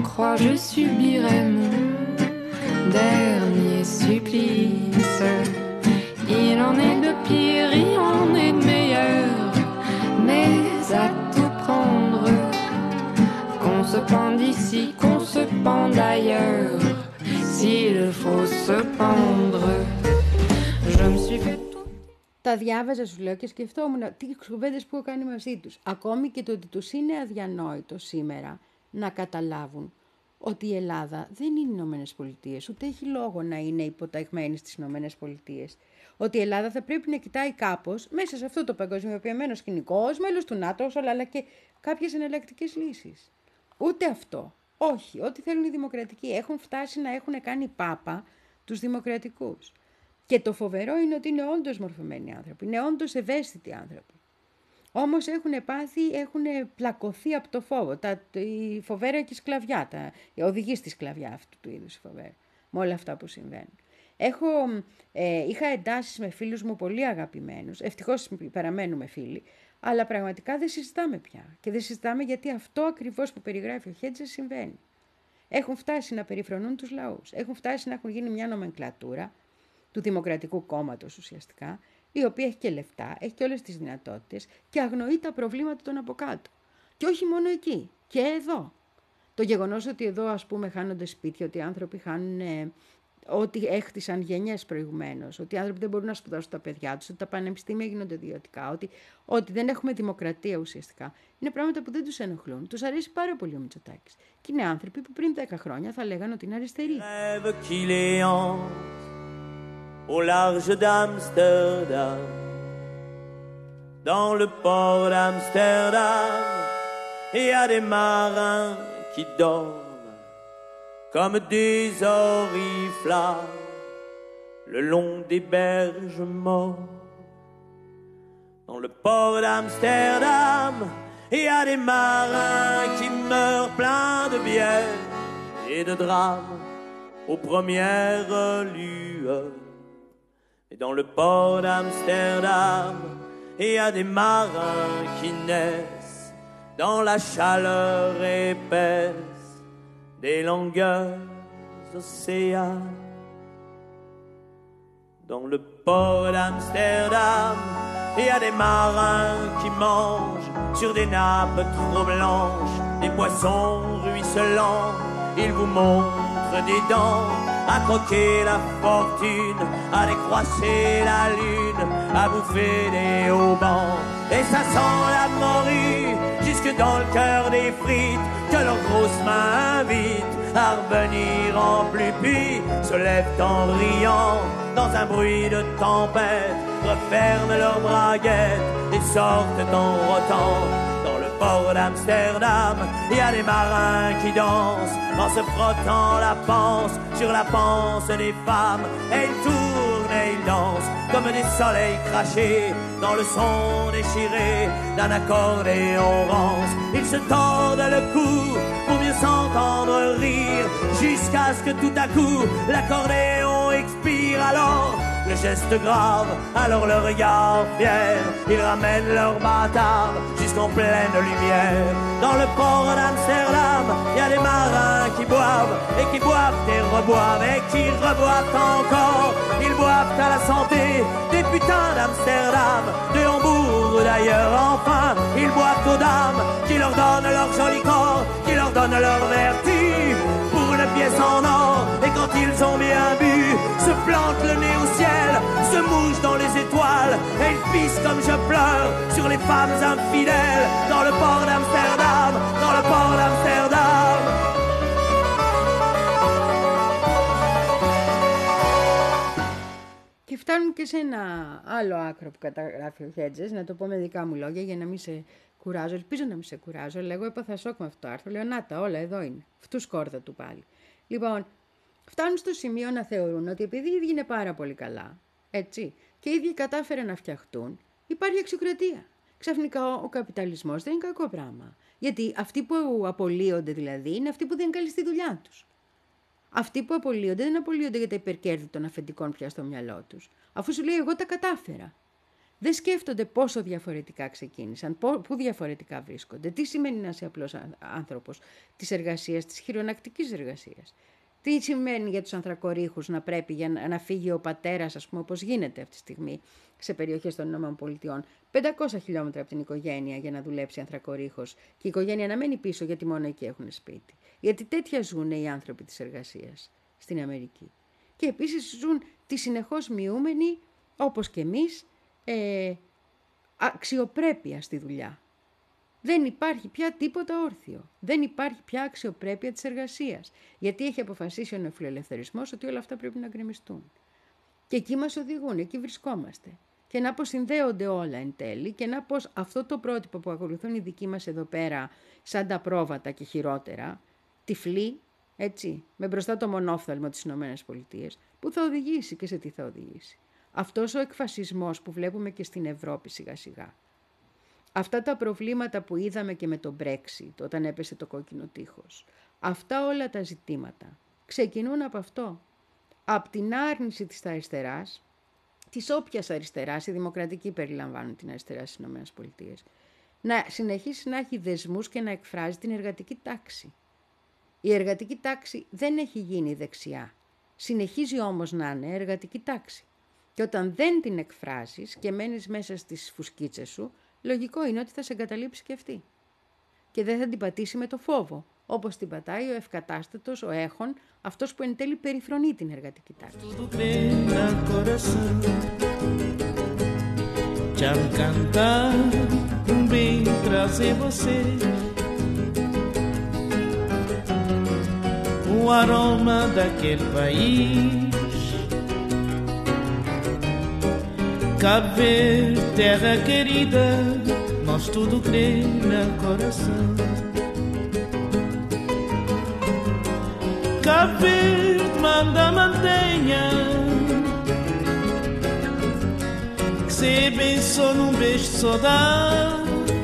croix, je subirai mon dernier supplice. Il en est de pire, il en est de meilleur, mais à tout prendre, qu'on se pende ici, qu'on se pende ailleurs, s'il faut se pendre. Je me suis fait tout. Τα διάβαζα, σου λέω, και σκεφτόμουν τι κουβέντες που έχω κάνει μαζί τους. Ακόμη και το ότι τους είναι αδιανόητο σήμερα να καταλάβουν ότι η Ελλάδα δεν είναι οι Ηνωμένες Πολιτείες, ούτε έχει λόγο να είναι υποταγμένη στις Ηνωμένες Πολιτείες. Ότι η Ελλάδα θα πρέπει να κοιτάει κάπως μέσα σε αυτό το παγκοσμιοποιημένο σκηνικό, ως μέλος του ΝΑΤΟ, ως όλα, αλλά και κάποιες εναλλακτικές λύσεις. Ούτε αυτό. Όχι. Ό,τι θέλουν οι δημοκρατικοί. Έχουν φτάσει να έχουν κάνει πάπα τους δημοκρατικούς. Και το φοβερό είναι ότι είναι όντως μορφωμένοι άνθρωποι, είναι όντως ευαίσθητοι άνθρωποι. Όμως έχουν πάθει, έχουν πλακωθεί από το φόβο. Τα, η φοβέρα και η σκλαβιά, τα, οδηγεί στη σκλαβιά αυτού του είδους η φοβέρα, με όλα αυτά που συμβαίνουν. Έχω, ε, είχα εντάσεις με φίλους μου πολύ αγαπημένους, ευτυχώς παραμένουμε φίλοι, αλλά πραγματικά δεν συζητάμε πια. Και δεν συζητάμε γιατί αυτό ακριβώς που περιγράφει ο Χέτζες συμβαίνει. Έχουν φτάσει να περιφρονούν τους λαούς, έχουν φτάσει να έχουν γίνει μια νομενκλατούρα του Δημοκρατικού Κόμματος ουσιαστικά, η οποία έχει και λεφτά, έχει και όλες τις δυνατότητες και αγνοεί τα προβλήματα των από κάτω. Και όχι μόνο εκεί, και εδώ. Το γεγονός ότι εδώ, ας πούμε, χάνονται σπίτια, ότι οι άνθρωποι χάνουν ε, ό,τι έχτισαν γενιές προηγουμένως, ότι οι άνθρωποι δεν μπορούν να σπουδάσουν τα παιδιά τους, ότι τα πανεπιστήμια γίνονται ιδιωτικά, ότι, ότι δεν έχουμε δημοκρατία ουσιαστικά. Είναι πράγματα που δεν τους ενοχλούν. Τους αρέσει πάρα πολύ ο Μητσοτάκης. Και είναι άνθρωποι που πριν δέκα χρόνια θα λέγανε ότι είναι αριστεροί. Au large d'Amsterdam, dans le port d'Amsterdam, il y a des marins qui dorment comme des oriflammes le long des berges morts. Dans le port d'Amsterdam, il y a des marins qui meurent pleins de bière et de drames aux premières lueurs. Et dans le port d'Amsterdam, il y a des marins qui naissent dans la chaleur épaisse des longueurs océanes. Dans le port d'Amsterdam, il y a des marins qui mangent sur des nappes trop blanches des poissons ruisselants. Ils vous montrent des dents à croquer la fortune, à décroisser la lune, à bouffer des haubans. Et ça sent la morue jusque dans le cœur des frites que leurs grosses mains invitent à revenir en pluie, puis se lèvent en riant dans un bruit de tempête, referment leurs braguettes et sortent en rotant. Dans le port d'Amsterdam, il y a des marins qui dansent en se frottant la panse sur la panse des femmes. Et ils tournent et ils dansent comme des soleils crachés dans le son déchiré d'un accordéon rance. Ils se tordent le cou pour mieux s'entendre rire, jusqu'à ce que tout à coup l'accordéon expire. Alors le geste grave, alors le regard fier, ils ramènent leur bâtard jusqu'en pleine lumière. Dans le port d'Amsterdam, il y a des marins qui boivent et qui boivent et reboivent et qui reboivent encore. Ils boivent à la santé des putains d'Amsterdam, de Hambourg ou d'ailleurs. Enfin, ils boivent aux dames qui leur donnent leur joli corps, qui leur donnent leur vertu pour une pièce en or. Et quand ils ont bien bu, se plantent le nez au ciel, se mouchent dans les étoiles et ils pissent comme je pleure sur les femmes infidèles. Dans le port d'Amsterdam, dans le port d'Amsterdam. Και φτάνουν και σε ένα άλλο άκρο που καταγράφει ο Χέτζες, να το πω με δικά μου λόγια για να μην σε κουράζω. Ελπίζω να μην σε κουράζω, αλλά εγώ έπαθα σοκ με αυτό το άρθρο. Λέω, να τα, όλα εδώ είναι. Αυτού σκόρδα του πάλι. Λοιπόν, φτάνουν στο σημείο να θεωρούν ότι επειδή οι ίδιοι είναι πάρα πολύ καλά, έτσι, και οι ίδιοι κατάφεραν να φτιαχτούν, υπάρχει εξωκρατία. Ξαφνικά ο, ο καπιταλισμός δεν είναι κακό πράγμα. Γιατί αυτοί που απολύονται δηλαδή είναι αυτοί που δεν είναι καλοί στη δουλειά τους. Αυτοί που απολύονται δεν απολύονται για τα υπερκέρδη των αφεντικών πια στο μυαλό τους. Αφού σου λέει εγώ τα κατάφερα. Δεν σκέφτονται πόσο διαφορετικά ξεκίνησαν, πού διαφορετικά βρίσκονται, τι σημαίνει να είσαι απλός άνθρωπος της εργασίας, της χειρονακτικής εργασίας. Τι σημαίνει για τους ανθρακορίχους να πρέπει για να, να φύγει ο πατέρας, ας πούμε, όπως γίνεται αυτή τη στιγμή σε περιοχές των ΗΠΑ, πεντακόσια χιλιόμετρα από την οικογένεια για να δουλέψει ανθρακορίχος και η οικογένεια να μένει πίσω γιατί μόνο εκεί έχουν σπίτι. Γιατί τέτοια ζουν οι άνθρωποι της εργασίας στην Αμερική. Και επίσης ζουν τη συνεχώς μειούμενη, όπως και εμείς, ε, αξιοπρέπεια στη δουλειά. Δεν υπάρχει πια τίποτα όρθιο. Δεν υπάρχει πια αξιοπρέπεια της εργασίας. Γιατί έχει αποφασίσει ο νεοφιλελευθερισμός ότι όλα αυτά πρέπει να γκρεμιστούν. Και εκεί μας οδηγούν, εκεί βρισκόμαστε. Και να πως συνδέονται όλα εν τέλει και να πως αυτό το πρότυπο που ακολουθούν οι δικοί μας εδώ πέρα, σαν τα πρόβατα και χειρότερα, τυφλοί, έτσι, με μπροστά το μονόφθαλμο της Ηνωμένες Πολιτείες, που θα οδηγήσει και σε τι θα οδηγήσει. Αυτός ο εκφασισμός που βλέπουμε και στην Ευρώπη σιγά σιγά. Αυτά τα προβλήματα που είδαμε και με το Brexit, όταν έπεσε το κόκκινο τείχος. Αυτά όλα τα ζητήματα ξεκινούν από αυτό. Από την άρνηση της αριστεράς, της όποιας αριστεράς, οι δημοκρατικοί περιλαμβάνουν την αριστερά στις ΗΠΑ, να συνεχίσει να έχει δεσμούς και να εκφράζει την εργατική τάξη. Η εργατική τάξη δεν έχει γίνει δεξιά. Συνεχίζει όμως να είναι εργατική τάξη. Και όταν δεν την εκφράζεις και μένεις μέσα στις φουσκίτσες σου, λογικό είναι ότι θα σε εγκαταλείψει και αυτή. Και δεν θα την πατήσει με το φόβο, όπως την πατάει ο ευκατάστατος, ο έχων, αυτός που εν τέλει περιφρονεί την εργατική τάξη. O aroma daquele país, Cabo Verde, terra querida, nós tudo cremos no coração. Cabo Verde, manda mantenha, que se abençoe num beijo de saudade.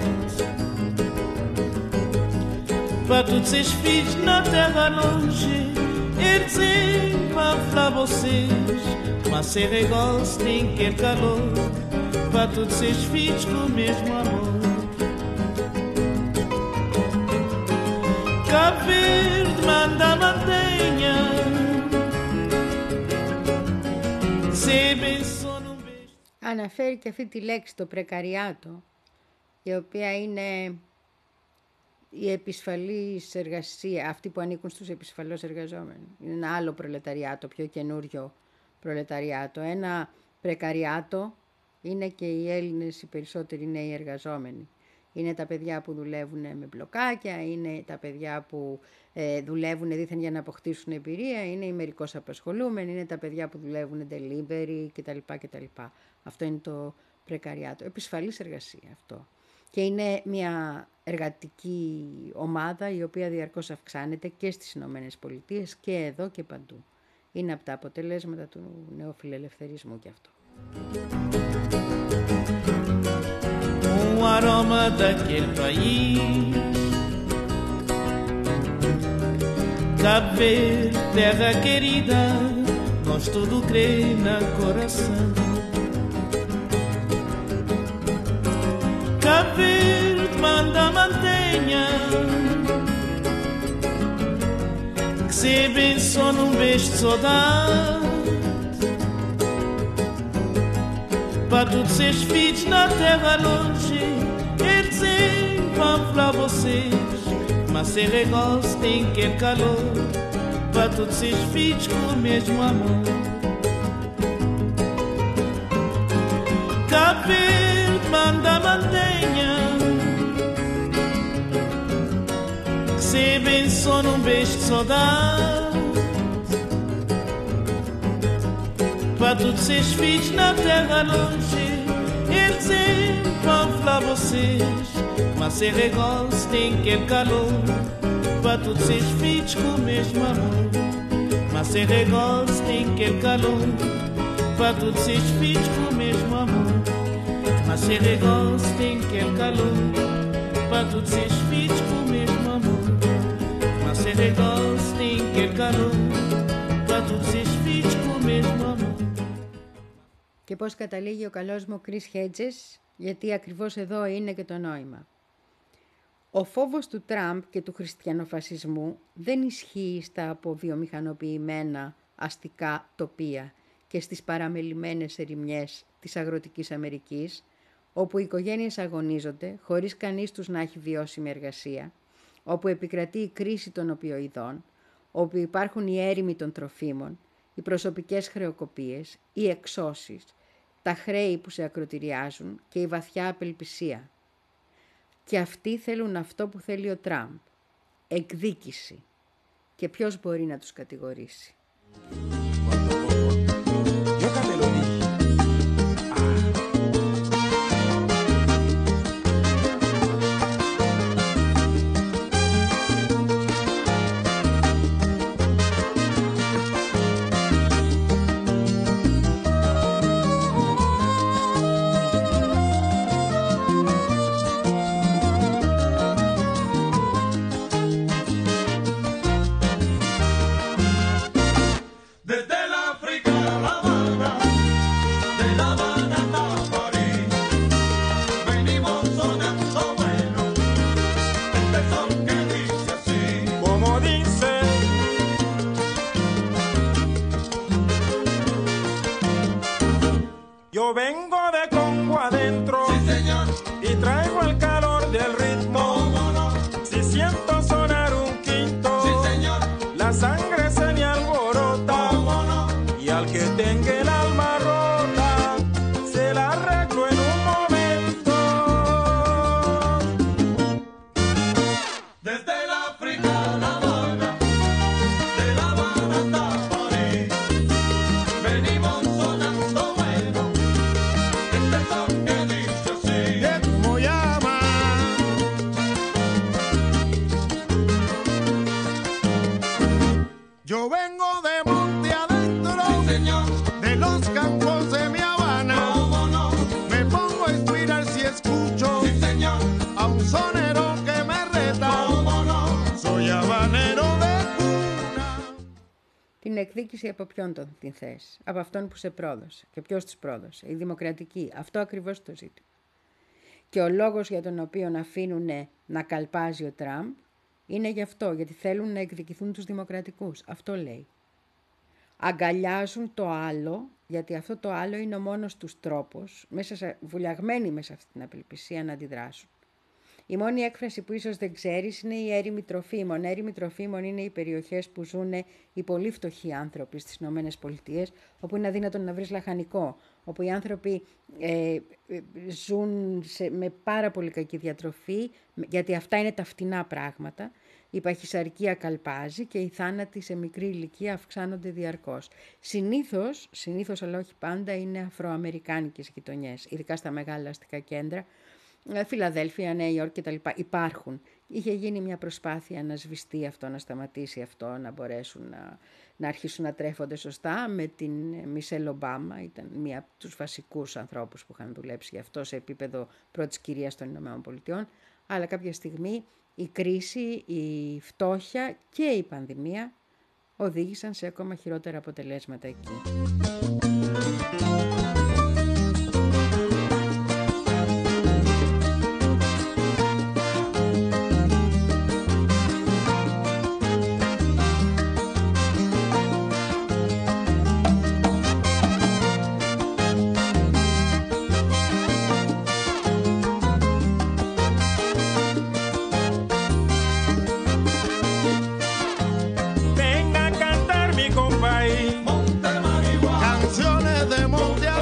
Para todos esses filhos na terra longe, eles sempre vão falar vocês, mas ser igual se tem aquele calor. Para todos esses filhos com o mesmo amor. Cabo Verde manda mantenha, se abençoe num beijo. Αναφέρει και αυτή τη λέξη, το πρεκαριάτο, η οποία είναι η επισφαλής εργασία, αυτοί που ανήκουν στους επισφαλώς εργαζόμενους. Είναι ένα άλλο προλεταριάτο, πιο καινούριο προλεταριάτο. Ένα πρεκαριάτο είναι και οι Έλληνες, οι περισσότεροι νέοι εργαζόμενοι. Είναι τα παιδιά που δουλεύουν με μπλοκάκια, είναι τα παιδιά που ε, δουλεύουν δήθεν για να αποκτήσουν εμπειρία, είναι οι μερικώς απασχολούμενοι, είναι τα παιδιά που δουλεύουν delivery κτλ. κτλ. Αυτό είναι το πρεκαριάτο. Επισφαλής εργασία αυτό. Και είναι μια εργατική ομάδα η οποία διαρκώς αυξάνεται και στις Ηνωμένες Πολιτείες και εδώ και παντού. Είναι από τα αποτελέσματα του νεοφιλελευθερισμού και αυτό. O aroma daquele país, Cabo Verde, terra querida, nós tudo cremos no coração. Cabo Verde manda mantenha, que se abençoe num beijo de saudade. Para todos esses filhos na terra longe, eles sempre vão falar vocês, mas ser igual se tem aquele calor. Para todos esses filhos com o mesmo amor. Cabo Verde manda mantenha, que se abençoe num beijo de saudade. Para todos esses filhos na terra longe, eles sempre vão falar vocês, mas ser igual se tem aquele calor. Para todos esses filhos com o mesmo amor, mas ser igual se tem aquele calor. Para todos esses filhos com o mesmo amor, mas ser igual se tem aquele calor. Para todos esses filhos com o mesmo amor, mas ser igual se tem aquele calor. Para todos esses filhos com o mesmo amor. Και πώς καταλήγει ο καλός μου Chris Hedges, γιατί ακριβώς εδώ είναι και το νόημα. Ο φόβος του Τραμπ και του χριστιανοφασισμού δεν ισχύει στα αποβιομηχανοποιημένα αστικά τοπία και στις παραμελημένες ερημιές της αγροτικής Αμερικής, όπου οι οικογένειες αγωνίζονται χωρίς κανείς τους να έχει βιώσιμη εργασία, όπου επικρατεί η κρίση των οπιοειδών, όπου υπάρχουν οι έρημοι των τροφίμων, οι προσωπικές χρεοκοπίες, οι εξώσεις, τα χρέη που σε ακροτηριάζουν και η βαθιά απελπισία. Και αυτοί θέλουν αυτό που θέλει ο Τραμπ, εκδίκηση. Και ποιος μπορεί να τους κατηγορήσει. Την εκδίκηση από ποιον τον την θες? Από αυτόν που σε πρόδωσε. Και ποιος τους πρόδωσε? Η δημοκρατική. Αυτό ακριβώς το ζήτημα. Και ο λόγος για τον οποίο αφήνουν να καλπάζει ο Τραμπ είναι γι' αυτό, γιατί θέλουν να εκδικηθούν τους δημοκρατικούς. Αυτό λέει. Αγκαλιάζουν το άλλο, γιατί αυτό το άλλο είναι ο μόνος τους τρόπος, μέσα σε, βουλιαγμένοι μέσα σε αυτή την απελπισία, να αντιδράσουν. Η μόνη έκφραση που ίσως δεν ξέρεις είναι η έρημη τροφίμων. Έρημη τροφίμων είναι οι περιοχές που ζουν οι πολύ φτωχοί άνθρωποι στις Ηνωμένες Πολιτείες, όπου είναι αδύνατον να βρεις λαχανικό, όπου οι άνθρωποι ε, ζουν σε, με πάρα πολύ κακή διατροφή, γιατί αυτά είναι τα φτηνά πράγματα. Η παχυσαρκία καλπάζει και οι θάνατοι σε μικρή ηλικία αυξάνονται διαρκώς. Συνήθως, συνήθως αλλά όχι πάντα, είναι αφροαμερικάνικες γειτονιές, ειδικά στα μεγάλα αστικά κέντρα, Φιλαδέλφια, Νέα Υόρκη κτλ. Υπάρχουν. Είχε γίνει μια προσπάθεια να σβηστεί αυτό, να σταματήσει αυτό, να μπορέσουν να, να αρχίσουν να τρέφονται σωστά με την Μισελ Ομπάμα. Ήταν μία από τους βασικούς ανθρώπους που είχαν δουλέψει γι' αυτό σε επίπεδο πρώτης κυρίας των Ηνωμένων Πολιτειών. Αλλά κάποια στιγμή η κρίση, η φτώχεια και η πανδημία οδήγησαν σε ακόμα χειρότερα αποτελέσματα εκεί. Canciones de Monte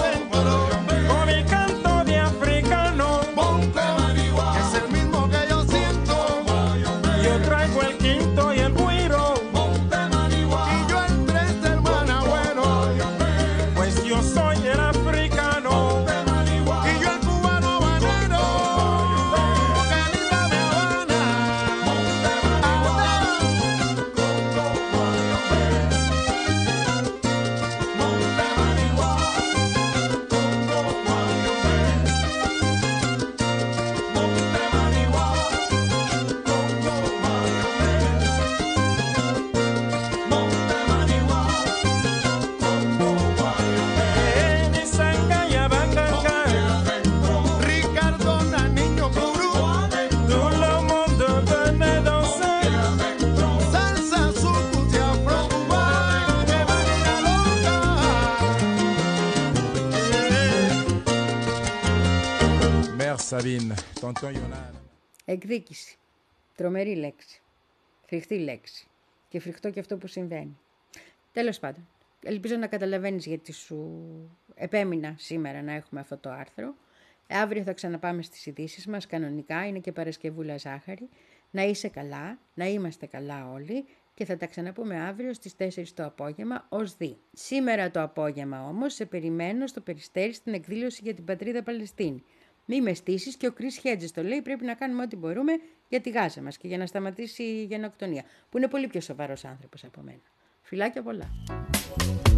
Sabine, tonton Yonan. Εκδίκηση. Τρομερή λέξη. Φρικτή λέξη. Και φρικτό και αυτό που συμβαίνει. Τέλος πάντων, ελπίζω να καταλαβαίνεις γιατί σου επέμεινα σήμερα να έχουμε αυτό το άρθρο. Αύριο θα ξαναπάμε στις ειδήσεις μας, κανονικά, είναι και Παρασκευούλα ζάχαρη. Να είσαι καλά, να είμαστε καλά όλοι και θα τα ξαναπούμε αύριο στις τέσσερις το απόγευμα ως δι. Σήμερα το απόγευμα όμως σε περιμένω στο Περιστέρι στην εκδήλωση για την πατρίδα Παλαιστίνη. Μη με στήσεις, και ο Chris Hedges το λέει, πρέπει να κάνουμε ό,τι μπορούμε για τη Γάζα μας και για να σταματήσει η γενοκτονία, που είναι πολύ πιο σοβαρός άνθρωπος από μένα. Φιλάκια πολλά.